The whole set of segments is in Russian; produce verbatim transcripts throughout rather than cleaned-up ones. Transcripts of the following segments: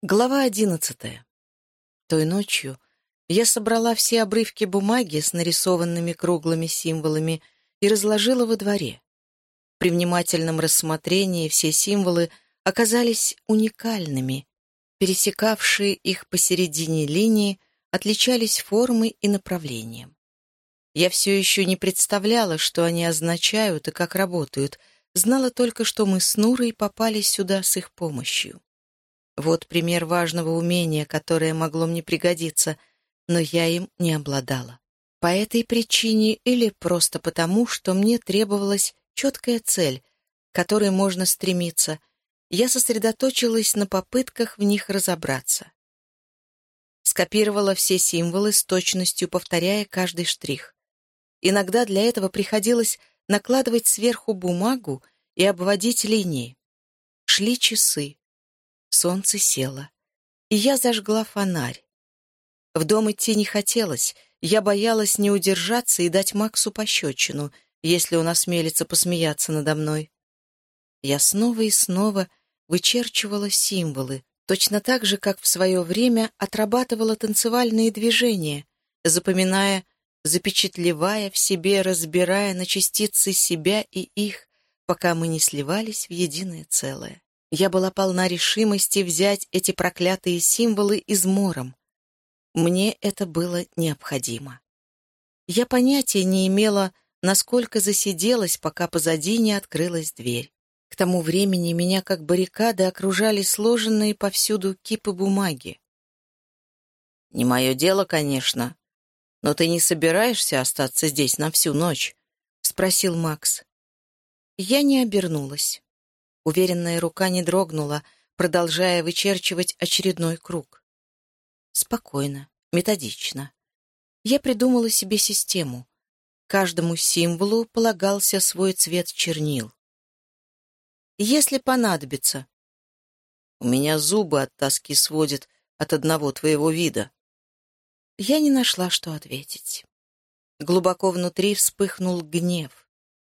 Глава одиннадцатая. Той ночью я собрала все обрывки бумаги с нарисованными круглыми символами и разложила во дворе. При внимательном рассмотрении все символы оказались уникальными. Пересекавшие их посередине линии отличались формой и направлением. Я все еще не представляла, что они означают и как работают, знала только, что мы с Нурой попали сюда с их помощью. Вот пример важного умения, которое могло мне пригодиться, но я им не обладала. По этой причине или просто потому, что мне требовалась четкая цель, к которой можно стремиться, я сосредоточилась на попытках в них разобраться. Скопировала все символы с точностью, повторяя каждый штрих. Иногда для этого приходилось накладывать сверху бумагу и обводить линии. Шли часы. Солнце село, и я зажгла фонарь. В дом идти не хотелось, я боялась не удержаться и дать Максу пощечину, если он осмелится посмеяться надо мной. Я снова и снова вычерчивала символы, точно так же, как в свое время отрабатывала танцевальные движения, запоминая, запечатлевая в себе, разбирая на частицы себя и их, пока мы не сливались в единое целое. Я была полна решимости взять эти проклятые символы измором. Мне это было необходимо. Я понятия не имела, насколько засиделась, пока позади не открылась дверь. К тому времени меня как баррикады окружали сложенные повсюду кипы бумаги. «Не мое дело, конечно, но ты не собираешься остаться здесь на всю ночь?» — спросил Макс. Я не обернулась. Уверенная рука не дрогнула, продолжая вычерчивать очередной круг. Спокойно, методично. Я придумала себе систему. Каждому символу полагался свой цвет чернил. Если понадобится. У меня зубы от тоски сводят от одного твоего вида. Я не нашла, что ответить. Глубоко внутри вспыхнул гнев.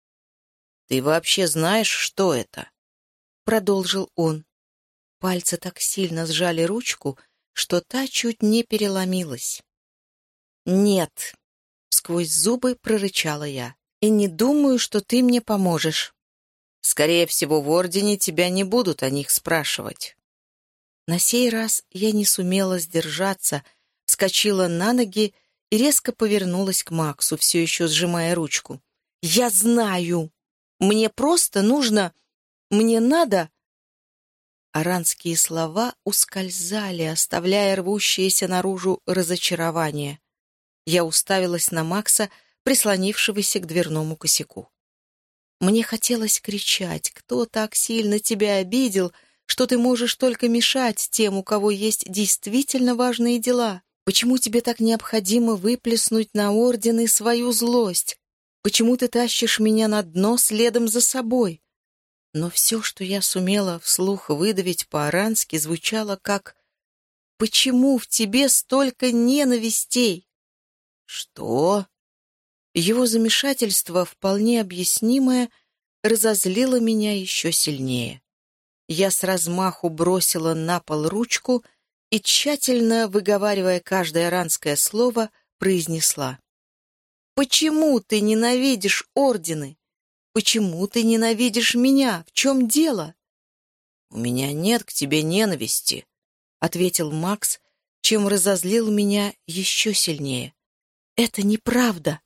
Ты вообще знаешь, что это? Продолжил он. Пальцы так сильно сжали ручку, что та чуть не переломилась. «Нет», — сквозь зубы прорычала я, — «и не думаю, что ты мне поможешь. Скорее всего, в Ордене тебя не будут о них спрашивать». На сей раз я не сумела сдержаться, вскочила на ноги и резко повернулась к Максу, все еще сжимая ручку. «Я знаю! Мне просто нужно... Мне надо...» Аранские слова ускользали, оставляя рвущееся наружу разочарование. Я уставилась на Макса, прислонившегося к дверному косяку. Мне хотелось кричать: «Кто так сильно тебя обидел, что ты можешь только мешать тем, у кого есть действительно важные дела? Почему тебе так необходимо выплеснуть на ордены свою злость? Почему ты тащишь меня на дно следом за собой?» Но все, что я сумела вслух выдавить по-арански, звучало как «Почему в тебе столько ненавистей?» «Что?» Его замешательство, вполне объяснимое, разозлило меня еще сильнее. Я с размаху бросила на пол ручку и, тщательно выговаривая каждое аранское слово, произнесла: «Почему ты ненавидишь ордены? Почему ты ненавидишь меня? В чем дело?» «У меня нет к тебе ненависти», — ответил Макс, чем разозлил меня еще сильнее. «Это неправда».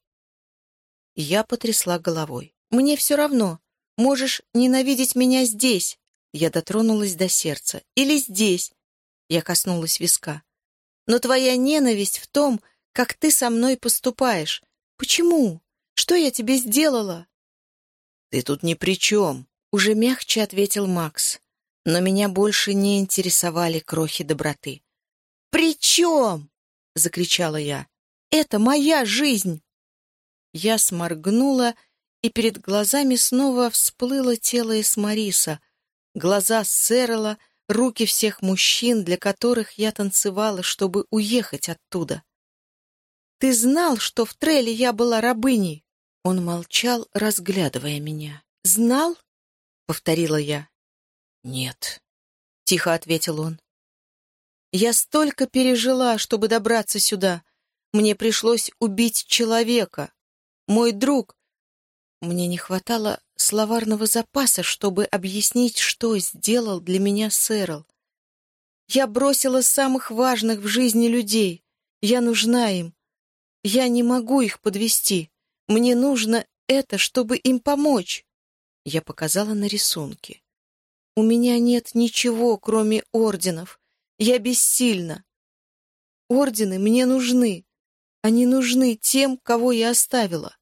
Я потрясла головой. «Мне все равно. Можешь ненавидеть меня здесь». Я дотронулась до сердца. «Или здесь». Я коснулась виска. «Но твоя ненависть в том, как ты со мной поступаешь. Почему? Что я тебе сделала?» «Ты тут ни при чем», — уже мягче ответил Макс. Но меня больше не интересовали крохи доброты. «При чем?» — закричала я. «Это моя жизнь!» Я сморгнула, и перед глазами снова всплыло тело Эсмариса, глаза Сэрла, руки всех мужчин, для которых я танцевала, чтобы уехать оттуда. «Ты знал, что в Треле я была рабыней?» Он молчал, разглядывая меня. «Знал?» — повторила я. «Нет», — тихо ответил он. Я столько пережила, чтобы добраться сюда. Мне пришлось убить человека. Мой друг... Мне не хватало словарного запаса, чтобы объяснить, что сделал для меня Сэрл. Я бросила самых важных в жизни людей. Я нужна им. Я не могу их подвести. Мне нужно это, чтобы им помочь. Я показала на рисунки. У меня нет ничего, кроме орденов. Я бессильна. Ордены мне нужны. Они нужны тем, кого я оставила.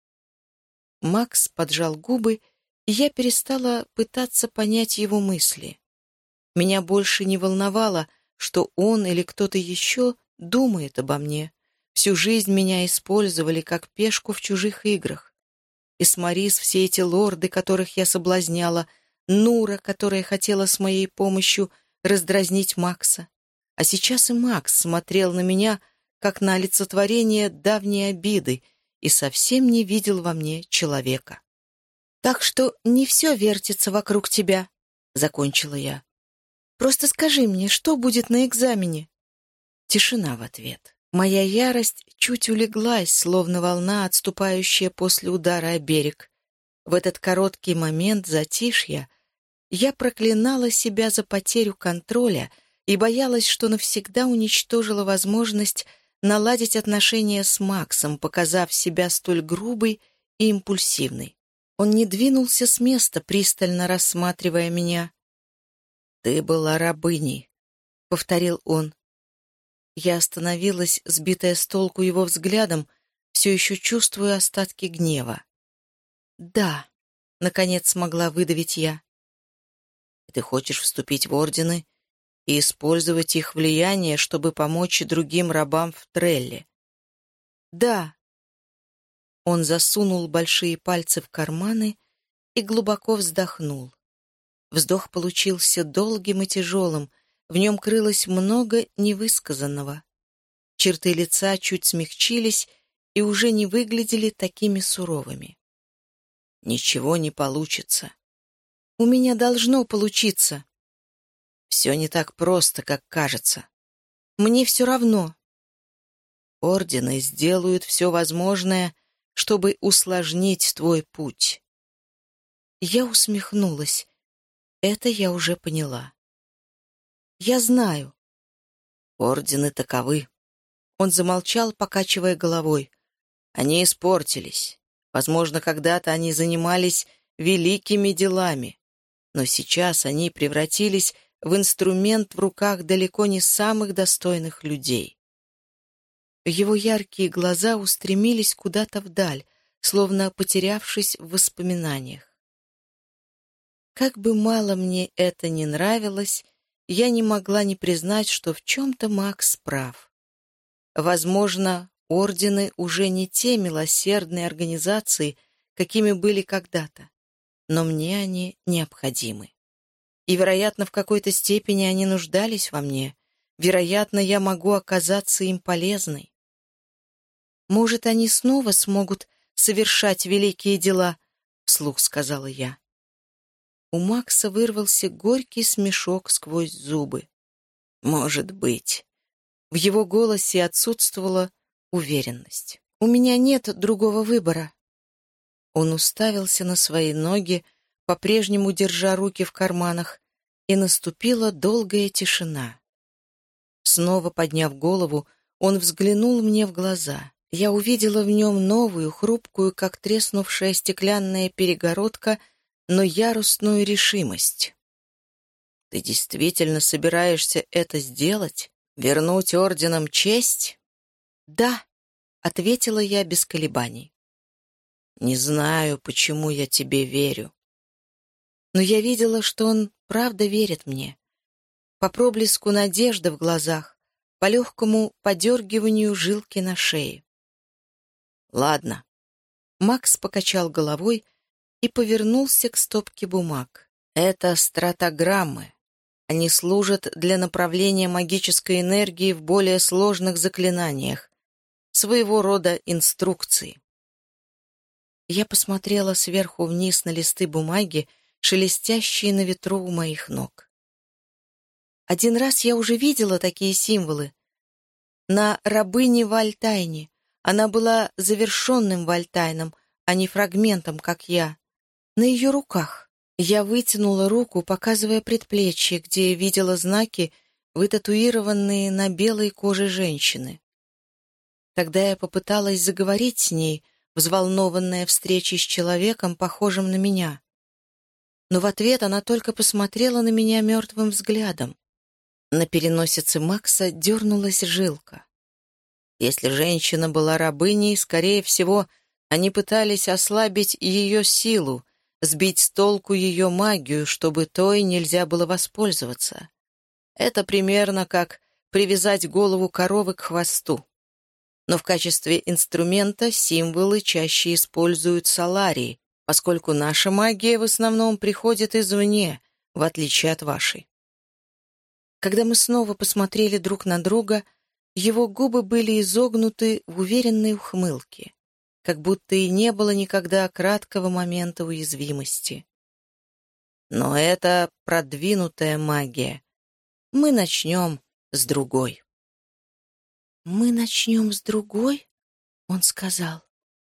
Макс поджал губы, и я перестала пытаться понять его мысли. Меня больше не волновало, что он или кто-то еще думает обо мне. Всю жизнь меня использовали как пешку в чужих играх. Эсмарис, все эти лорды, которых я соблазняла, Нура, которая хотела с моей помощью раздразнить Макса. А сейчас и Макс смотрел на меня, как на олицетворение давней обиды, и совсем не видел во мне человека. «Так что не все вертится вокруг тебя», — закончила я. «Просто скажи мне, что будет на экзамене?» Тишина в ответ. Моя ярость чуть улеглась, словно волна, отступающая после удара о берег. В этот короткий момент затишья я проклинала себя за потерю контроля и боялась, что навсегда уничтожила возможность наладить отношения с Максом, показав себя столь грубой и импульсивной. Он не двинулся с места, пристально рассматривая меня. «Ты была рабыней», — повторил он. Я остановилась, сбитая с толку его взглядом, все еще чувствуя остатки гнева. «Да», — наконец смогла выдавить я. «Ты хочешь вступить в ордены и использовать их влияние, чтобы помочь другим рабам в Трелле?» «Да». Он засунул большие пальцы в карманы и глубоко вздохнул. Вздох получился долгим и тяжелым, в нем крылось много невысказанного. Черты лица чуть смягчились и уже не выглядели такими суровыми. «Ничего не получится». «У меня должно получиться». «Все не так просто, как кажется». «Мне все равно». «Ордены сделают все возможное, чтобы усложнить твой путь». Я усмехнулась. Это я уже поняла. «Я знаю». «Ордены таковы». Он замолчал, покачивая головой. «Они испортились. Возможно, когда-то они занимались великими делами, но сейчас они превратились в инструмент в руках далеко не самых достойных людей». Его яркие глаза устремились куда-то вдаль, словно потерявшись в воспоминаниях. Как бы мало мне это ни нравилось, я не могла не признать, что в чем-то Макс прав. Возможно, ордены уже не те милосердные организации, какими были когда-то, но мне они необходимы. И, вероятно, в какой-то степени они нуждались во мне. Вероятно, я могу оказаться им полезной. «Может, они снова смогут совершать великие дела», — вслух сказала я. У Макса вырвался горький смешок сквозь зубы. «Может быть». В его голосе отсутствовала уверенность. «У меня нет другого выбора». Он уставился на свои ноги, по-прежнему держа руки в карманах, и наступила долгая тишина. Снова подняв голову, он взглянул мне в глаза. Я увидела в нем новую, хрупкую, как треснувшая стеклянная перегородка, но яростную решимость. «Ты действительно собираешься это сделать? Вернуть орденам честь?» «Да», — ответила я без колебаний. «Не знаю, почему я тебе верю». Но я видела, что он правда верит мне. По проблеску надежды в глазах, по легкому подергиванию жилки на шее. «Ладно». Макс покачал головой и повернулся к стопке бумаг. «Это стратограммы. Они служат для направления магической энергии в более сложных заклинаниях, своего рода инструкции». Я посмотрела сверху вниз на листы бумаги, шелестящие на ветру у моих ног. Один раз я уже видела такие символы. На рабыне Вальтайне. Она была завершенным Вальтайном, а не фрагментом, как я. На ее руках. Я вытянула руку, показывая предплечье, где видела знаки, вытатуированные на белой коже женщины. Тогда я попыталась заговорить с ней, взволнованная встречей с человеком, похожим на меня. Но в ответ она только посмотрела на меня мертвым взглядом. На переносице Макса дернулась жилка. Если женщина была рабыней, скорее всего, они пытались ослабить ее силу, сбить с толку ее магию, чтобы той нельзя было воспользоваться. Это примерно как привязать голову коровы к хвосту. Но в качестве инструмента символы чаще используют саларии, поскольку наша магия в основном приходит извне, в отличие от вашей. Когда мы снова посмотрели друг на друга, его губы были изогнуты в уверенной ухмылке, как будто и не было никогда краткого момента уязвимости. Но это продвинутая магия. Мы начнем с другой. «Мы начнем с другой?» — он сказал.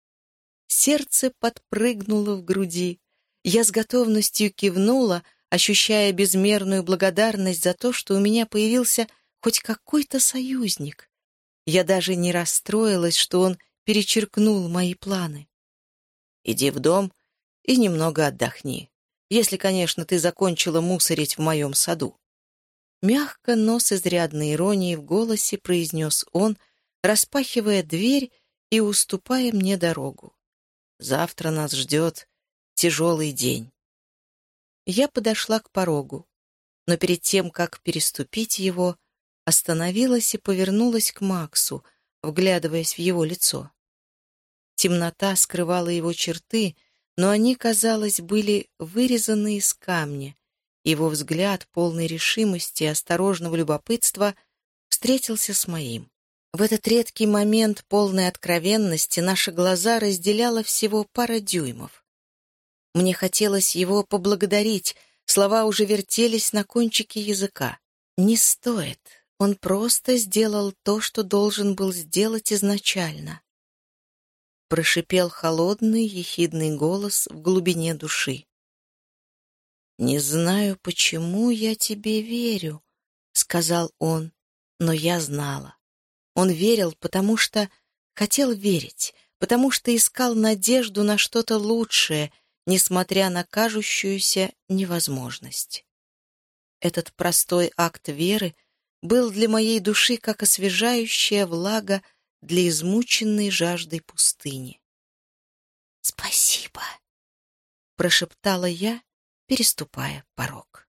Сердце подпрыгнуло в груди. Я с готовностью кивнула, ощущая безмерную благодарность за то, что у меня появился хоть какой-то союзник. Я даже не расстроилась, что он перечеркнул мои планы. «Иди в дом и немного отдохни, если, конечно, ты закончила мусорить в моем саду». Мягко, но с изрядной иронией в голосе произнес он, распахивая дверь и уступая мне дорогу. «Завтра нас ждет тяжелый день». Я подошла к порогу, но перед тем, как переступить его, остановилась и повернулась к Максу, вглядываясь в его лицо. Темнота скрывала его черты, но они, казалось, были вырезаны из камня. Его взгляд, полный решимости и осторожного любопытства, встретился с моим. В этот редкий момент полной откровенности наши глаза разделяло всего пара дюймов. Мне хотелось его поблагодарить, слова уже вертелись на кончике языка. «Не стоит, он просто сделал то, что должен был сделать изначально», — прошипел холодный, ехидный голос в глубине души. «Не знаю, почему я тебе верю», — сказал он, но я знала. Он верил, потому что хотел верить, потому что искал надежду на что-то лучшее, несмотря на кажущуюся невозможность. Этот простой акт веры был для моей души как освежающая влага для измученной жаждой пустыни. «Спасибо», — прошептала я, переступая порог.